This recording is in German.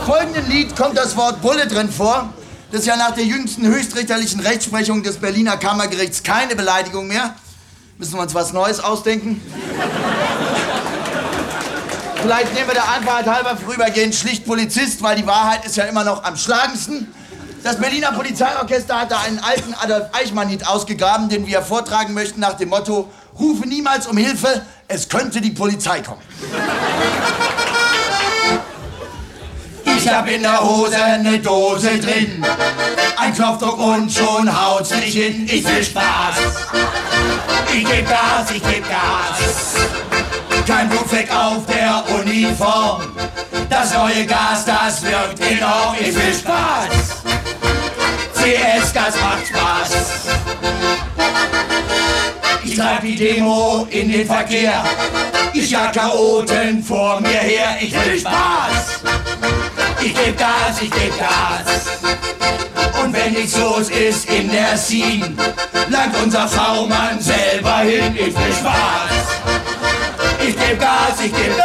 folgenden Lied kommt das Wort Bulle drin vor. Das ist ja nach der jüngsten höchstrichterlichen Rechtsprechung des Berliner Kammergerichts keine Beleidigung mehr. Müssen wir uns was Neues ausdenken? Vielleicht nehmen wir der Einfachheit halber vorübergehend schlicht Polizist, weil die Wahrheit ist ja immer noch am schlagendsten. Das Berliner Polizeiorchester hat da einen alten Adolf Eichmann-Lied ausgegraben, den wir vortragen möchten nach dem Motto: Rufe niemals um Hilfe, es könnte die Polizei kommen. Ich hab in der Hose eine Dose drin, ein Knopfdruck und schon haut's mich hin. Ich will Spaß, ich geb Gas, ich geb Gas. Kein Blutfleck auf der Uniform, das neue Gas, das wirkt enorm. Ich will Spaß, CS-Gas macht Spaß. Ich treib die Demo in den Verkehr, ich jag Chaoten vor mir her. Ich will Spaß, ich geb Gas, ich geb Gas. Und wenn nichts los ist in der Scene, langt unser V-Mann selber hin. Ich will Spaß, ich geb Gas, ich geb Gas.